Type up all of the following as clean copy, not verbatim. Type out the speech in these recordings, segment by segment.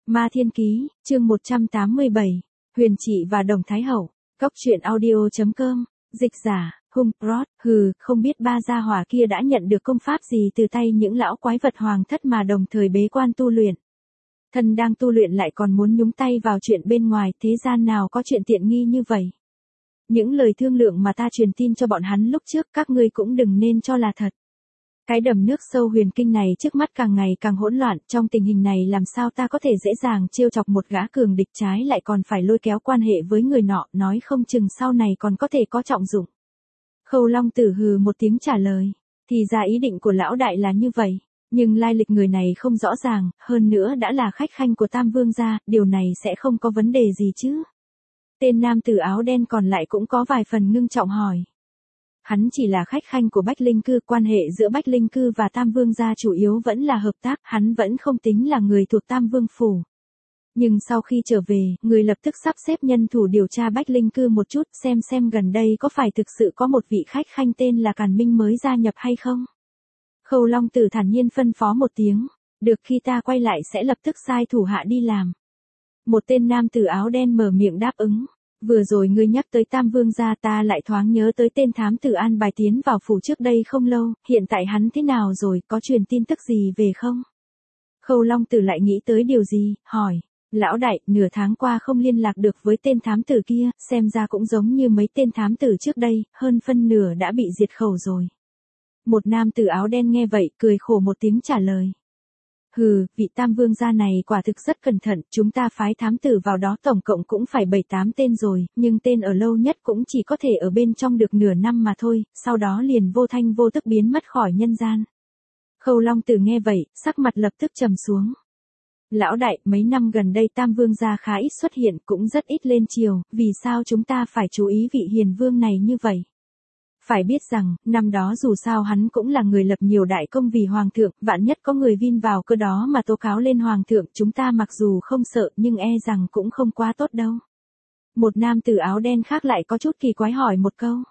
Ma Thiên Ký, chương 187, Huyền Trị và Đồng Thái Hậu, Cốc truyện audio.com, dịch giả, Hung Prot, không biết ba gia hỏa kia đã nhận được công pháp gì từ tay những lão quái vật hoàng thất mà đồng thời bế quan tu luyện. Thần đang tu luyện lại còn muốn nhúng tay vào chuyện bên ngoài, thế gian nào có chuyện tiện nghi như vậy. Những lời thương lượng mà ta truyền tin cho bọn hắn lúc trước các ngươi cũng đừng nên cho là thật. Cái đầm nước sâu huyền kinh này trước mắt càng ngày càng hỗn loạn, trong tình hình này làm sao ta có thể dễ dàng trêu chọc một gã cường địch, trái lại còn phải lôi kéo quan hệ với người nọ, nói không chừng sau này còn có thể có trọng dụng. Khâu Long Tử hừ một tiếng trả lời, thì ra ý định của lão đại là như vậy, nhưng lai lịch người này không rõ ràng, hơn nữa đã là khách khanh của Tam Vương gia, điều này sẽ không có vấn đề gì chứ. Tên nam tử áo đen còn lại cũng có vài phần ngưng trọng hỏi. Hắn chỉ là khách khanh của Bách Linh Cư, quan hệ giữa Bách Linh Cư và Tam Vương gia chủ yếu vẫn là hợp tác, hắn vẫn không tính là người thuộc Tam Vương phủ. Nhưng sau khi trở về, người lập tức sắp xếp nhân thủ điều tra Bách Linh Cư một chút, xem gần đây có phải thực sự có một vị khách khanh tên là Càn Minh mới gia nhập hay không. Khâu Long Tử thản nhiên phân phó một tiếng, được, khi ta quay lại sẽ lập tức sai thủ hạ đi làm. Một tên nam tử áo đen mở miệng đáp ứng. Vừa rồi ngươi nhắc tới Tam Vương gia, ta lại thoáng nhớ tới tên thám tử an bài tiến vào phủ trước đây không lâu, hiện tại hắn thế nào rồi, có truyền tin tức gì về không? Khâu Long Tử lại nghĩ tới điều gì, hỏi, lão đại, nửa tháng qua không liên lạc được với tên thám tử kia, xem ra cũng giống như mấy tên thám tử trước đây, hơn phân nửa đã bị diệt khẩu rồi. Một nam tử áo đen nghe vậy, cười khổ một tiếng trả lời. Vị Tam Vương gia này quả thực rất cẩn thận, chúng ta phái thám tử vào đó tổng cộng cũng phải 7-8 tên rồi, nhưng tên ở lâu nhất cũng chỉ có thể ở bên trong được nửa năm mà thôi, sau đó liền vô thanh vô tức biến mất khỏi nhân gian. Khâu Long Tử nghe vậy, sắc mặt lập tức trầm xuống. Lão đại, mấy năm gần đây Tam Vương gia khá ít xuất hiện, cũng rất ít lên triều, vì sao chúng ta phải chú ý vị hiền vương này như vậy? Phải biết rằng, năm đó dù sao hắn cũng là người lập nhiều đại công vì hoàng thượng, vạn nhất có người vin vào cơ đó mà tố cáo lên hoàng thượng, chúng ta mặc dù không sợ nhưng e rằng cũng không quá tốt đâu. Một nam tử áo đen khác lại có chút kỳ quái hỏi một câu.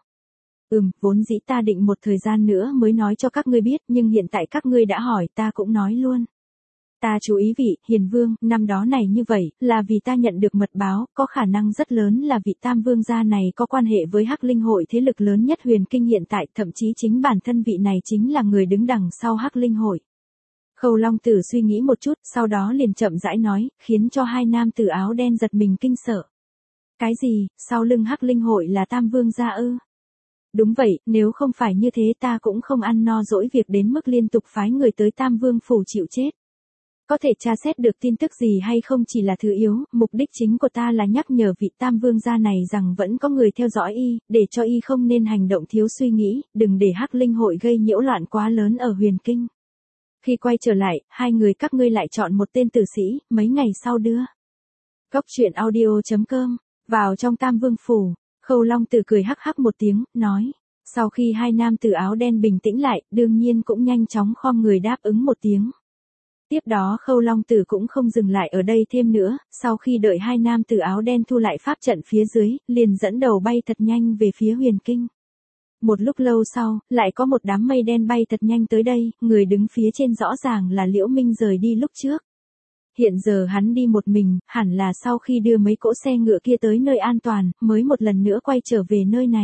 Vốn dĩ ta định một thời gian nữa mới nói cho các ngươi biết, nhưng hiện tại các ngươi đã hỏi ta cũng nói luôn. Ta chú ý vị hiền vương năm đó này như vậy, là vì ta nhận được mật báo, có khả năng rất lớn là vị Tam Vương gia này có quan hệ với Hắc Linh hội, thế lực lớn nhất huyền kinh hiện tại, thậm chí chính bản thân vị này chính là người đứng đằng sau Hắc Linh hội. Khâu Long Tử suy nghĩ một chút, sau đó liền chậm rãi nói, khiến cho hai nam tử áo đen giật mình kinh sợ. Cái gì, sau lưng Hắc Linh hội là Tam Vương gia ư? Đúng vậy, nếu không phải như thế ta cũng không ăn no dỗi việc đến mức liên tục phái người tới Tam Vương phủ chịu chết. Có thể tra xét được tin tức gì hay không chỉ là thứ yếu, mục đích chính của ta là nhắc nhở vị Tam Vương gia này rằng vẫn có người theo dõi y, để cho y không nên hành động thiếu suy nghĩ, đừng để Hắc Linh hội gây nhiễu loạn quá lớn ở huyền kinh. Khi quay trở lại, hai người các ngươi lại chọn một tên tử sĩ, mấy ngày sau đưa. Cốc truyện audio.com, vào trong Tam Vương phủ, Khâu Long Tử cười hắc hắc một tiếng, nói. Sau khi hai nam tử áo đen bình tĩnh lại, đương nhiên cũng nhanh chóng khom người đáp ứng một tiếng. Tiếp đó Khâu Long Tử cũng không dừng lại ở đây thêm nữa, sau khi đợi hai nam tử áo đen thu lại pháp trận phía dưới, liền dẫn đầu bay thật nhanh về phía huyền kinh. Một lúc lâu sau, lại có một đám mây đen bay thật nhanh tới đây, người đứng phía trên rõ ràng là Liễu Minh rời đi lúc trước. Hiện giờ hắn đi một mình, hẳn là sau khi đưa mấy cỗ xe ngựa kia tới nơi an toàn, mới một lần nữa quay trở về nơi này.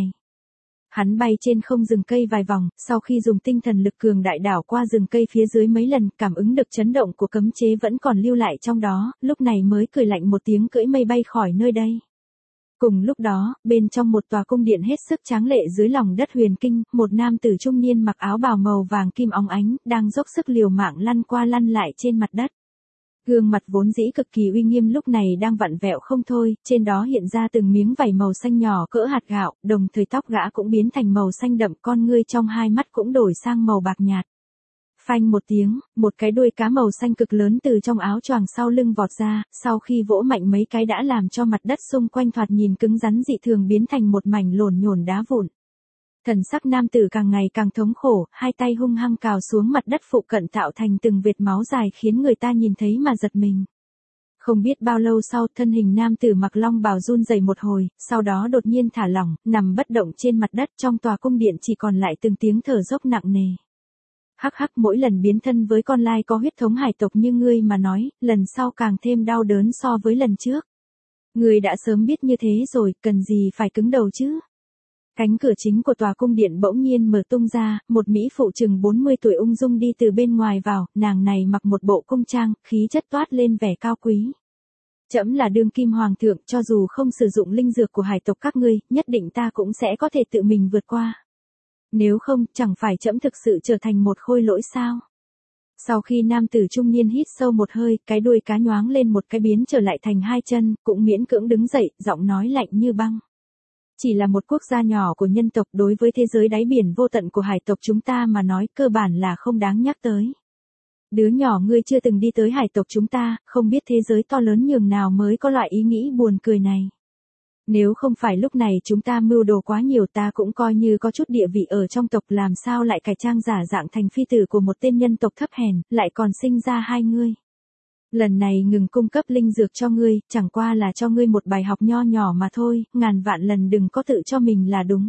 Hắn bay trên không rừng cây vài vòng, sau khi dùng tinh thần lực cường đại đảo qua rừng cây phía dưới mấy lần, cảm ứng được chấn động của cấm chế vẫn còn lưu lại trong đó, lúc này mới cười lạnh một tiếng cưỡi mây bay khỏi nơi đây. Cùng lúc đó, bên trong một tòa cung điện hết sức tráng lệ dưới lòng đất huyền kinh, một nam tử trung niên mặc áo bào màu vàng kim óng ánh, đang dốc sức liều mạng lăn qua lăn lại trên mặt đất. Gương mặt vốn dĩ cực kỳ uy nghiêm lúc này đang vặn vẹo không thôi, trên đó hiện ra từng miếng vảy màu xanh nhỏ cỡ hạt gạo, đồng thời tóc gã cũng biến thành màu xanh đậm, con ngươi trong hai mắt cũng đổi sang màu bạc nhạt. Phanh một tiếng, một cái đuôi cá màu xanh cực lớn từ trong áo choàng sau lưng vọt ra, sau khi vỗ mạnh mấy cái đã làm cho mặt đất xung quanh thoạt nhìn cứng rắn dị thường biến thành một mảnh lổn nhổn đá vụn. Thần sắc nam tử càng ngày càng thống khổ, hai tay hung hăng cào xuống mặt đất phụ cận tạo thành từng vệt máu dài khiến người ta nhìn thấy mà giật mình. Không biết bao lâu sau, thân hình nam tử mặc long bào run rẩy một hồi, sau đó đột nhiên thả lỏng, nằm bất động trên mặt đất, trong tòa cung điện chỉ còn lại từng tiếng thở dốc nặng nề. Hắc hắc, mỗi lần biến thân với con lai có huyết thống hải tộc như ngươi mà nói, lần sau càng thêm đau đớn so với lần trước. Ngươi đã sớm biết như thế rồi, cần gì phải cứng đầu chứ? Cánh cửa chính của tòa cung điện bỗng nhiên mở tung ra, một mỹ phụ chừng 40 tuổi ung dung đi từ bên ngoài vào, nàng này mặc một bộ cung trang, khí chất toát lên vẻ cao quý. Trẫm là đương kim hoàng thượng, cho dù không sử dụng linh dược của hải tộc các ngươi, nhất định ta cũng sẽ có thể tự mình vượt qua. Nếu không, chẳng phải trẫm thực sự trở thành một khôi lỗi sao? Sau khi nam tử trung niên hít sâu một hơi, cái đuôi cá nhoáng lên một cái biến trở lại thành hai chân, cũng miễn cưỡng đứng dậy, giọng nói lạnh như băng. Chỉ là một quốc gia nhỏ của nhân tộc đối với thế giới đáy biển vô tận của hải tộc chúng ta mà nói cơ bản là không đáng nhắc tới. Đứa nhỏ ngươi chưa từng đi tới hải tộc chúng ta, không biết thế giới to lớn nhường nào mới có loại ý nghĩ buồn cười này. Nếu không phải lúc này chúng ta mưu đồ quá nhiều ta cũng coi như có chút địa vị ở trong tộc, làm sao lại cải trang giả dạng thành phi tử của một tên nhân tộc thấp hèn, lại còn sinh ra hai ngươi. Lần này ngừng cung cấp linh dược cho ngươi, chẳng qua là cho ngươi một bài học nho nhỏ mà thôi, ngàn vạn lần đừng có tự cho mình là đúng.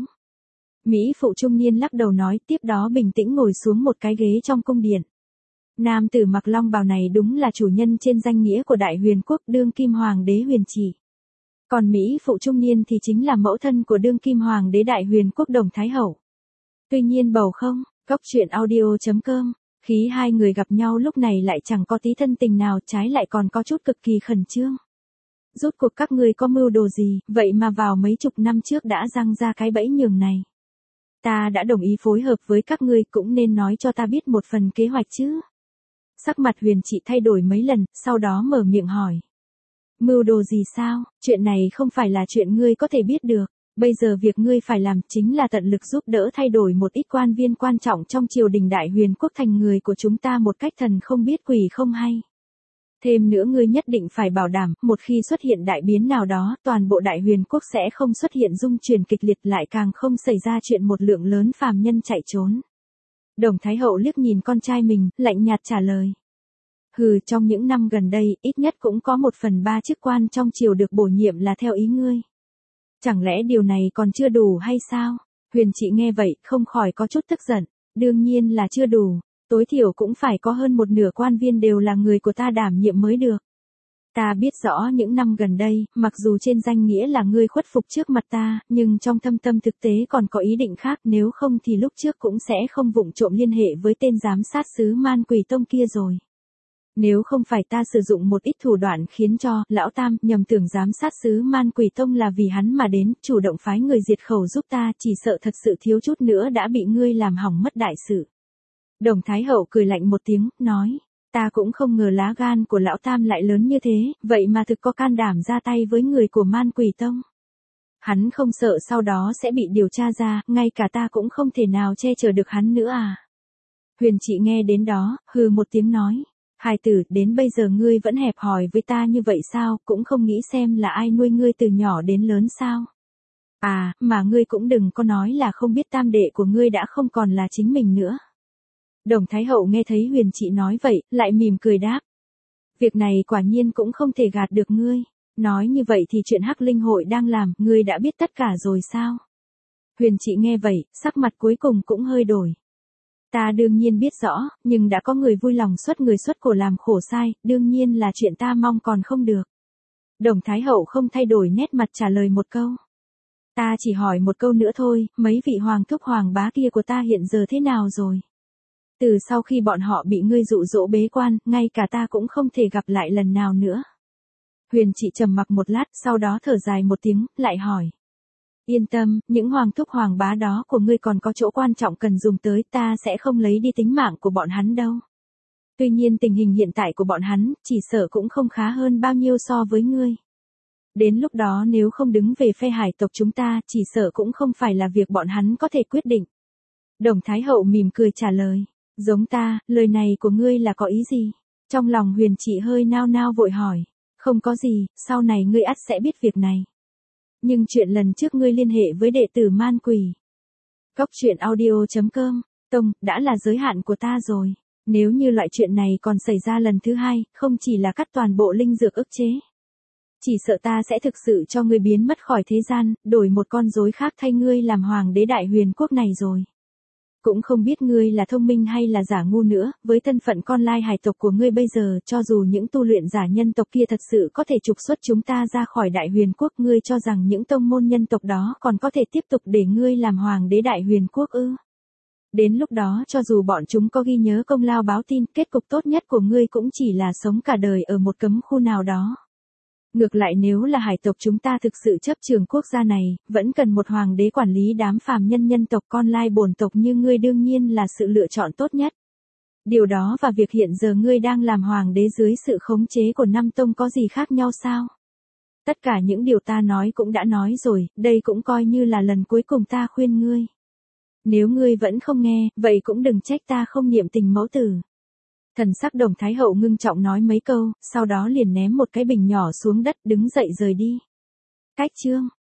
Mỹ phụ trung niên lắc đầu nói, tiếp đó bình tĩnh ngồi xuống một cái ghế trong cung điện. Nam tử mặc long bào này đúng là chủ nhân trên danh nghĩa của Đại Huyền Quốc, đương kim hoàng đế Huyền Chỉ. Còn Mỹ phụ trung niên thì chính là mẫu thân của đương kim hoàng đế Đại Huyền Quốc Đồng Thái Hậu. Tuy nhiên bầu không, goctruyện.audio.com, khí hai người gặp nhau lúc này lại chẳng có tí thân tình nào, trái lại còn có chút cực kỳ khẩn trương. Rốt cuộc các ngươi có mưu đồ gì, vậy mà vào mấy chục năm trước đã răng ra cái bẫy nhường này. Ta đã đồng ý phối hợp với các ngươi, cũng nên nói cho ta biết một phần kế hoạch chứ. Sắc mặt Huyền Chỉ thay đổi mấy lần, sau đó mở miệng hỏi. Mưu đồ gì sao, chuyện này không phải là chuyện ngươi có thể biết được, bây giờ việc ngươi phải làm chính là tận lực giúp đỡ thay đổi một ít quan viên quan trọng trong triều đình Đại Huyền Quốc thành người của chúng ta một cách thần không biết quỷ không hay. Thêm nữa ngươi nhất định phải bảo đảm, một khi xuất hiện đại biến nào đó, toàn bộ Đại Huyền Quốc sẽ không xuất hiện dung chuyển kịch liệt, lại càng không xảy ra chuyện một lượng lớn phàm nhân chạy trốn. Đồng Thái Hậu liếc nhìn con trai mình, lạnh nhạt trả lời. Hừ, trong những năm gần đây, ít nhất cũng có 1/3 chức quan trong triều được bổ nhiệm là theo ý ngươi. Chẳng lẽ điều này còn chưa đủ hay sao? Huyền Chỉ nghe vậy, không khỏi có chút tức giận. Đương nhiên là chưa đủ, tối thiểu cũng phải có hơn một nửa quan viên đều là người của ta đảm nhiệm mới được. Ta biết rõ những năm gần đây, mặc dù trên danh nghĩa là ngươi khuất phục trước mặt ta, nhưng trong thâm tâm thực tế còn có ý định khác, nếu không thì lúc trước cũng sẽ không vụng trộm liên hệ với tên giám sát sứ Man Quỷ Tông kia rồi. Nếu không phải ta sử dụng một ít thủ đoạn khiến cho lão tam nhầm tưởng giám sát sứ Man Quỷ Tông là vì hắn mà đến, chủ động phái người diệt khẩu giúp ta, chỉ sợ thật sự thiếu chút nữa đã bị ngươi làm hỏng mất đại sự. Đồng Thái Hậu cười lạnh một tiếng, nói, ta cũng không ngờ lá gan của lão tam lại lớn như thế, vậy mà thực có can đảm ra tay với người của Man Quỷ Tông. Hắn không sợ sau đó sẽ bị điều tra ra, ngay cả ta cũng không thể nào che chở được hắn nữa à. Huyền Chỉ nghe đến đó, hừ một tiếng nói. Hài tử, đến bây giờ ngươi vẫn hẹp hòi với ta như vậy sao, cũng không nghĩ xem là ai nuôi ngươi từ nhỏ đến lớn sao. À, mà ngươi cũng đừng có nói là không biết tam đệ của ngươi đã không còn là chính mình nữa. Đồng Thái Hậu nghe thấy Huyền Chỉ nói vậy, lại mỉm cười đáp. Việc này quả nhiên cũng không thể gạt được ngươi. Nói như vậy thì chuyện Hắc Linh Hội đang làm, ngươi đã biết tất cả rồi sao? Huyền Chỉ nghe vậy, sắc mặt cuối cùng cũng hơi đổi. Ta đương nhiên biết rõ, nhưng đã có người vui lòng xuất người xuất cổ làm khổ sai, đương nhiên là chuyện ta mong còn không được. Đồng Thái Hậu không thay đổi nét mặt trả lời một câu. Ta chỉ hỏi một câu nữa thôi, mấy vị hoàng thúc hoàng bá kia của ta hiện giờ thế nào rồi? Từ sau khi bọn họ bị ngươi dụ dỗ bế quan, ngay cả ta cũng không thể gặp lại lần nào nữa. Huyền Chỉ trầm mặc một lát, sau đó thở dài một tiếng, lại hỏi. Yên tâm, những hoàng thúc hoàng bá đó của ngươi còn có chỗ quan trọng cần dùng tới, ta sẽ không lấy đi tính mạng của bọn hắn đâu. Tuy nhiên tình hình hiện tại của bọn hắn, chỉ sợ cũng không khá hơn bao nhiêu so với ngươi. Đến lúc đó nếu không đứng về phe hải tộc chúng ta, chỉ sợ cũng không phải là việc bọn hắn có thể quyết định. Đồng Thái Hậu mỉm cười trả lời. Giống ta, lời này của ngươi là có ý gì? Trong lòng Huyền Chỉ hơi nao nao vội hỏi. Không có gì, sau này ngươi ắt sẽ biết việc này. Nhưng chuyện lần trước ngươi liên hệ với đệ tử Man Quỷ. Goctruyện.audio.com, Tông, đã là giới hạn của ta rồi. Nếu như loại chuyện này còn xảy ra lần thứ hai, không chỉ là cắt toàn bộ linh dược ức chế. Chỉ sợ ta sẽ thực sự cho ngươi biến mất khỏi thế gian, đổi một con rối khác thay ngươi làm hoàng đế Đại Huyền Quốc này rồi. Cũng không biết ngươi là thông minh hay là giả ngu nữa, với thân phận con lai hải tộc của ngươi bây giờ, cho dù những tu luyện giả nhân tộc kia thật sự có thể trục xuất chúng ta ra khỏi Đại Huyền Quốc, ngươi cho rằng những tông môn nhân tộc đó còn có thể tiếp tục để ngươi làm hoàng đế Đại Huyền Quốc ư? Đến lúc đó cho dù bọn chúng có ghi nhớ công lao báo tin, kết cục tốt nhất của ngươi cũng chỉ là sống cả đời ở một cấm khu nào đó. Ngược lại nếu là hải tộc chúng ta thực sự chấp trường quốc gia này, vẫn cần một hoàng đế quản lý đám phàm nhân nhân tộc con lai bổn tộc như ngươi đương nhiên là sự lựa chọn tốt nhất. Điều đó và việc hiện giờ ngươi đang làm hoàng đế dưới sự khống chế của năm tông có gì khác nhau sao? Tất cả những điều ta nói cũng đã nói rồi, đây cũng coi như là lần cuối cùng ta khuyên ngươi. Nếu ngươi vẫn không nghe, vậy cũng đừng trách ta không niệm tình mẫu tử. Thần sắc Đồng Thái Hậu ngưng trọng nói mấy câu, sau đó liền ném một cái bình nhỏ xuống đất đứng dậy rời đi. Cách chương